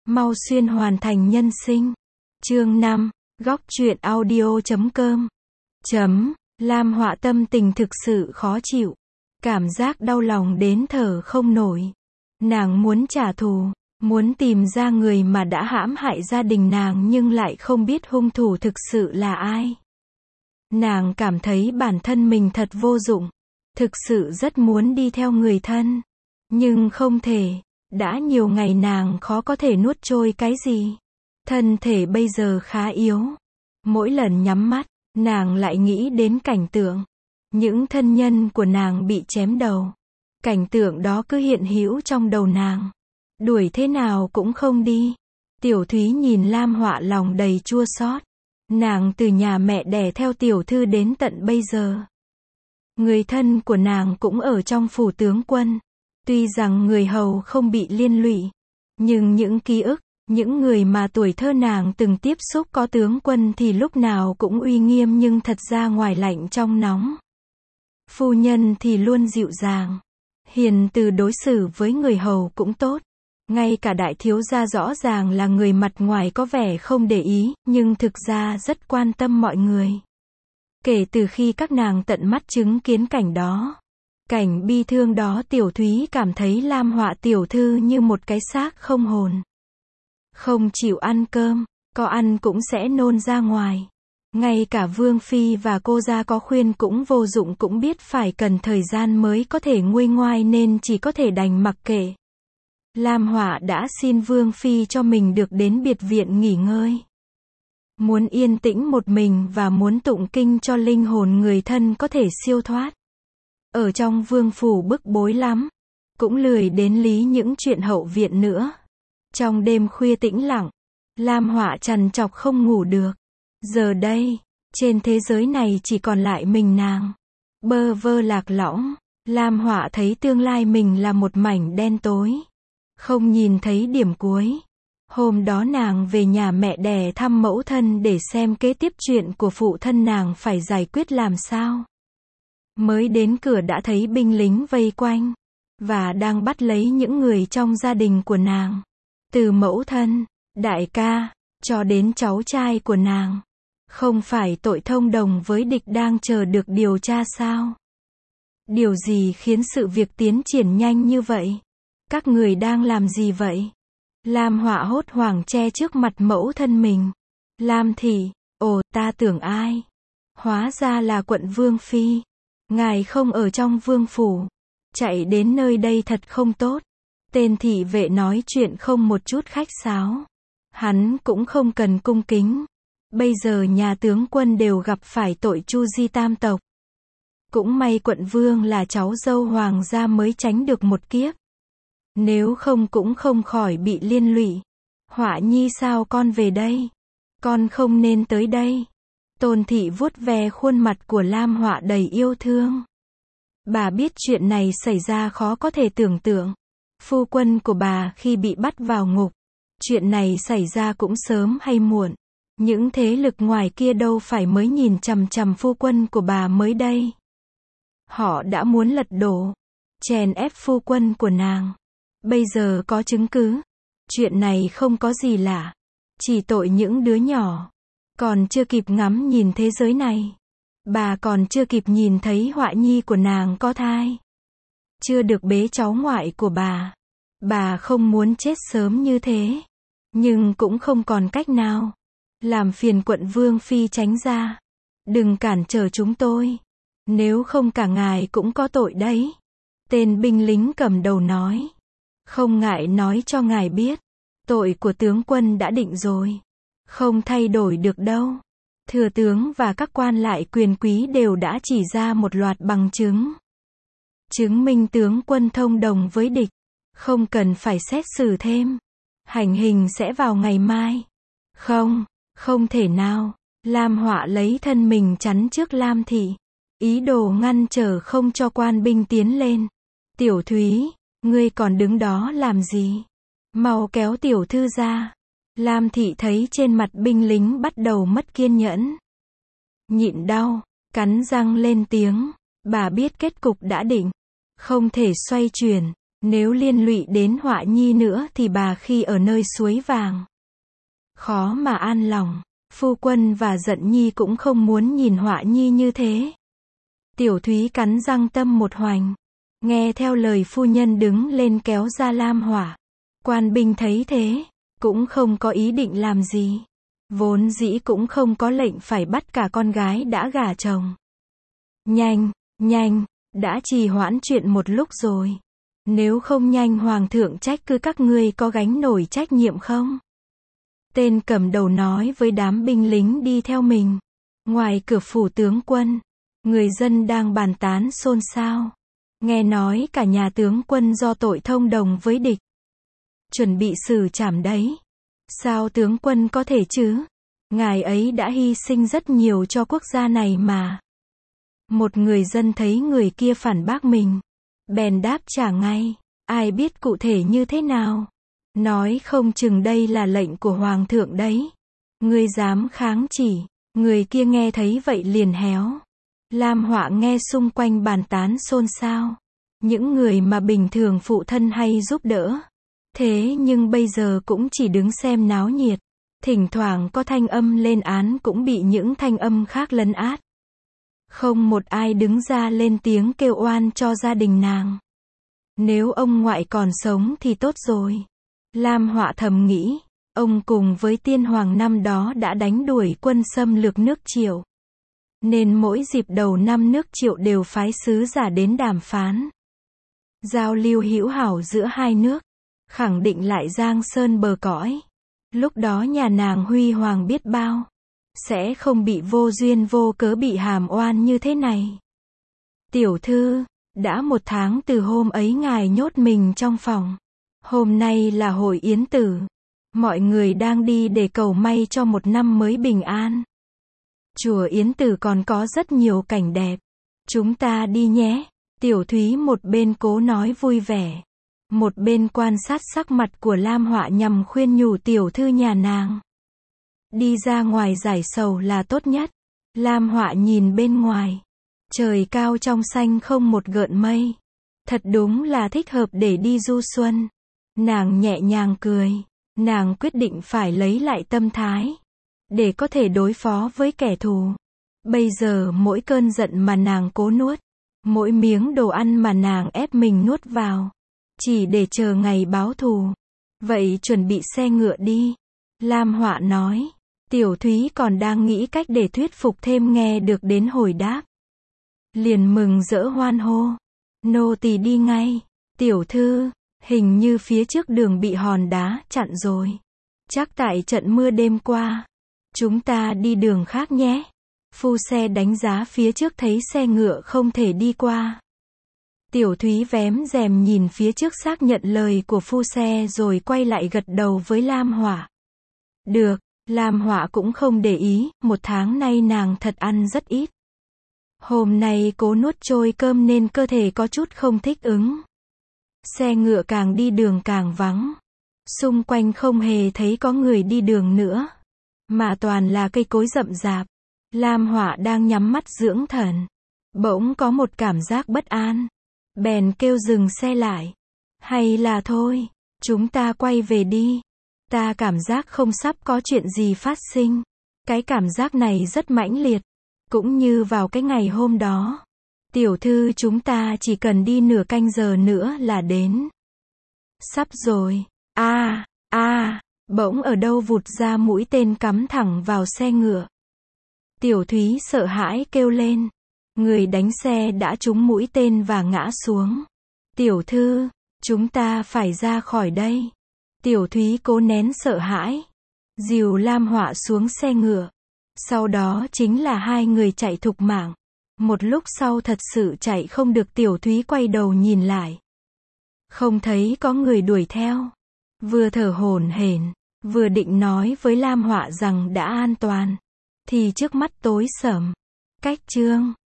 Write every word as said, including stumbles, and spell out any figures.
Mau xuyên hoàn thành nhân sinh. Chương năm, góc truyện audio chấm com. Chấm, Lam Họa tâm tình thực sự khó chịu. Cảm giác đau lòng đến thở không nổi. Nàng muốn trả thù, muốn tìm ra người mà đã hãm hại gia đình nàng nhưng lại không biết hung thủ thực sự là ai. Nàng cảm thấy bản thân mình thật vô dụng. Thực sự rất muốn đi theo người thân. Nhưng không thể. Đã nhiều ngày nàng khó có thể nuốt trôi cái gì. Thân thể bây giờ khá yếu. Mỗi lần nhắm mắt, nàng lại nghĩ đến cảnh tượng. Những thân nhân của nàng bị chém đầu. Cảnh tượng đó cứ hiện hữu trong đầu nàng. Đuổi thế nào cũng không đi. Tiểu Thúy nhìn Lam Họa lòng đầy chua xót. Nàng từ nhà mẹ đẻ theo tiểu thư đến tận bây giờ. Người thân của nàng cũng ở trong phủ tướng quân. Tuy rằng người hầu không bị liên lụy, nhưng những ký ức, những người mà tuổi thơ nàng từng tiếp xúc có tướng quân thì lúc nào cũng uy nghiêm nhưng thật ra ngoài lạnh trong nóng. Phu nhân thì luôn dịu dàng, hiền từ đối xử với người hầu cũng tốt. Ngay cả đại thiếu gia rõ ràng là người mặt ngoài có vẻ không để ý, nhưng thực ra rất quan tâm mọi người. Kể từ khi các nàng tận mắt chứng kiến cảnh đó, cảnh bi thương đó, Tiểu Thúy cảm thấy Lam Họa tiểu thư như một cái xác không hồn. Không chịu ăn cơm, có ăn cũng sẽ nôn ra ngoài. Ngay cả Vương Phi và cô gia có khuyên cũng vô dụng, cũng biết phải cần thời gian mới có thể nguôi ngoai nên chỉ có thể đành mặc kệ. Lam Họa đã xin Vương Phi cho mình được đến biệt viện nghỉ ngơi. Muốn yên tĩnh một mình và muốn tụng kinh cho linh hồn người thân có thể siêu thoát. Ở trong vương phủ bức bối lắm. Cũng lười đến lý những chuyện hậu viện nữa. Trong đêm khuya tĩnh lặng, Lam Họa trằn trọc không ngủ được. Giờ đây, trên thế giới này chỉ còn lại mình nàng. Bơ vơ lạc lõng, Lam Họa thấy tương lai mình là một mảnh đen tối. Không nhìn thấy điểm cuối. Hôm đó nàng về nhà mẹ đẻ thăm mẫu thân để xem kế tiếp chuyện của phụ thân nàng phải giải quyết làm sao. Mới đến cửa đã thấy binh lính vây quanh, và đang bắt lấy những người trong gia đình của nàng. Từ mẫu thân, đại ca, cho đến cháu trai của nàng. Không phải tội thông đồng với địch đang chờ được điều tra sao? Điều gì khiến sự việc tiến triển nhanh như vậy? Các người đang làm gì vậy? Lam Họa hốt hoảng che trước mặt mẫu thân mình. Lam thị, ồ, ta tưởng ai? Hóa ra là quận Vương Phi. Ngài không ở trong vương phủ. Chạy đến nơi đây thật không tốt. Tên thị vệ nói chuyện không một chút khách sáo. Hắn cũng không cần cung kính. Bây giờ nhà tướng quân đều gặp phải tội chu di tam tộc. Cũng may quận vương là cháu dâu hoàng gia mới tránh được một kiếp. Nếu không cũng không khỏi bị liên lụy. Họa nhi sao con về đây? Con không nên tới đây. Tôn thị vuốt ve khuôn mặt của Lam Họa đầy yêu thương. Bà biết chuyện này xảy ra khó có thể tưởng tượng. Phu quân của bà khi bị bắt vào ngục. Chuyện này xảy ra cũng sớm hay muộn. Những thế lực ngoài kia đâu phải mới nhìn chằm chằm phu quân của bà mới đây. Họ đã muốn lật đổ, chèn ép phu quân của nàng. Bây giờ có chứng cứ. Chuyện này không có gì lạ. Chỉ tội những đứa nhỏ. Còn chưa kịp ngắm nhìn thế giới này. Bà còn chưa kịp nhìn thấy Họa nhi của nàng có thai. Chưa được bế cháu ngoại của bà. Bà không muốn chết sớm như thế. Nhưng cũng không còn cách nào. Làm phiền quận Vương Phi tránh ra. Đừng cản trở chúng tôi. Nếu không cả ngài cũng có tội đấy. Tên binh lính cầm đầu nói. Không ngại nói cho ngài biết. Tội của tướng quân đã định rồi. Không thay đổi được đâu. Thừa tướng và các quan lại quyền quý đều đã chỉ ra một loạt bằng chứng. Chứng minh tướng quân thông đồng với địch. Không cần phải xét xử thêm. Hành hình sẽ vào ngày mai. Không, không thể nào. Lam Họa lấy thân mình chắn trước Lam thị. Ý đồ ngăn trở không cho quan binh tiến lên. Tiểu Thúy, ngươi còn đứng đó làm gì? Mau kéo tiểu thư ra. Lam thị thấy trên mặt binh lính bắt đầu mất kiên nhẫn. Nhịn đau, cắn răng lên tiếng. Bà biết kết cục đã định. Không thể xoay chuyển. Nếu liên lụy đến Họa Nhi nữa thì bà khi ở nơi suối vàng khó mà an lòng. Phu quân và Dận Nhi cũng không muốn nhìn Họa Nhi như thế. Tiểu Thúy cắn răng tâm một hoành, nghe theo lời phu nhân đứng lên kéo ra Lam Họa. Quan binh thấy thế, cũng không có ý định làm gì. Vốn dĩ cũng không có lệnh phải bắt cả con gái đã gả chồng. Nhanh, nhanh, đã trì hoãn chuyện một lúc rồi. Nếu không nhanh hoàng thượng trách cứ các ngươi có gánh nổi trách nhiệm không? Tên cầm đầu nói với đám binh lính đi theo mình. Ngoài cửa phủ tướng quân, người dân đang bàn tán xôn xao. Nghe nói cả nhà tướng quân do tội thông đồng với địch, chuẩn bị xử trảm đấy. Sao tướng quân có thể chứ? Ngài ấy đã hy sinh rất nhiều cho quốc gia này mà. Một người dân thấy người kia phản bác mình, bèn đáp trả ngay, ai biết cụ thể như thế nào? Nói không chừng đây là lệnh của hoàng thượng đấy. Ngươi dám kháng chỉ? Người kia nghe thấy vậy liền héo. Lam Họa nghe xung quanh bàn tán xôn xao. Những người mà bình thường phụ thân hay giúp đỡ. Thế nhưng bây giờ cũng chỉ đứng xem náo nhiệt. Thỉnh thoảng có thanh âm lên án cũng bị những thanh âm khác lấn át. Không một ai đứng ra lên tiếng kêu oan cho gia đình nàng. Nếu ông ngoại còn sống thì tốt rồi. Lam Họa thầm nghĩ, ông cùng với tiên hoàng năm đó đã đánh đuổi quân xâm lược nước Triệu. Nên mỗi dịp đầu năm nước Triệu đều phái sứ giả đến đàm phán. Giao lưu hữu hảo giữa hai nước, khẳng định lại giang sơn bờ cõi. Lúc đó nhà nàng huy hoàng biết bao, sẽ không bị vô duyên vô cớ bị hàm oan như thế này. Tiểu thư, đã một tháng từ hôm ấy ngài nhốt mình trong phòng. Hôm nay là hội yến tử. Mọi người đang đi để cầu may cho một năm mới bình an. Chùa Yến Tử còn có rất nhiều cảnh đẹp. Chúng ta đi nhé. Tiểu Thúy một bên cố nói vui vẻ, một bên quan sát sắc mặt của Lam Họa nhằm khuyên nhủ tiểu thư nhà nàng. Đi ra ngoài giải sầu là tốt nhất. Lam Họa nhìn bên ngoài. Trời cao trong xanh không một gợn mây. Thật đúng là thích hợp để đi du xuân. Nàng nhẹ nhàng cười. Nàng quyết định phải lấy lại tâm thái, để có thể đối phó với kẻ thù. Bây giờ mỗi cơn giận mà nàng cố nuốt, mỗi miếng đồ ăn mà nàng ép mình nuốt vào, chỉ để chờ ngày báo thù. Vậy chuẩn bị xe ngựa đi. Lam Họa nói. Tiểu Thúy còn đang nghĩ cách để thuyết phục thêm nghe được đến hồi đáp. Liền mừng rỡ hoan hô. Nô tỳ đi ngay. Tiểu thư, hình như phía trước đường bị hòn đá chặn rồi. Chắc tại trận mưa đêm qua. Chúng ta đi đường khác nhé. Phu xe đánh giá phía trước thấy xe ngựa không thể đi qua. Tiểu Thúy vén rèm nhìn phía trước xác nhận lời của phu xe rồi quay lại gật đầu với Lam Họa. Được, Lam Họa cũng không để ý, một tháng nay nàng thật ăn rất ít. Hôm nay cố nuốt trôi cơm nên cơ thể có chút không thích ứng. Xe ngựa càng đi đường càng vắng. Xung quanh không hề thấy có người đi đường nữa, mà toàn là cây cối rậm rạp. Lam Họa đang nhắm mắt dưỡng thần. Bỗng có một cảm giác bất an. Bèn kêu dừng xe lại. Hay là thôi, chúng ta quay về đi. Ta cảm giác không sắp có chuyện gì phát sinh. Cái cảm giác này rất mãnh liệt. Cũng như vào cái ngày hôm đó. Tiểu thư chúng ta chỉ cần đi nửa canh giờ nữa là đến. Sắp rồi. A, a, bỗng ở đâu vụt ra mũi tên cắm thẳng vào xe ngựa. Tiểu Thúy sợ hãi kêu lên. Người đánh xe đã trúng mũi tên và ngã xuống. Tiểu thư, chúng ta phải ra khỏi đây. Tiểu Thúy cố nén sợ hãi, dìu Lam Họa xuống xe ngựa. Sau đó chính là hai người chạy thục mạng. Một lúc sau thật sự chạy không được, Tiểu Thúy quay đầu nhìn lại. Không thấy có người đuổi theo. Vừa thở hổn hển, vừa định nói với Lam Họa rằng đã an toàn, thì trước mắt tối sầm. Cách chương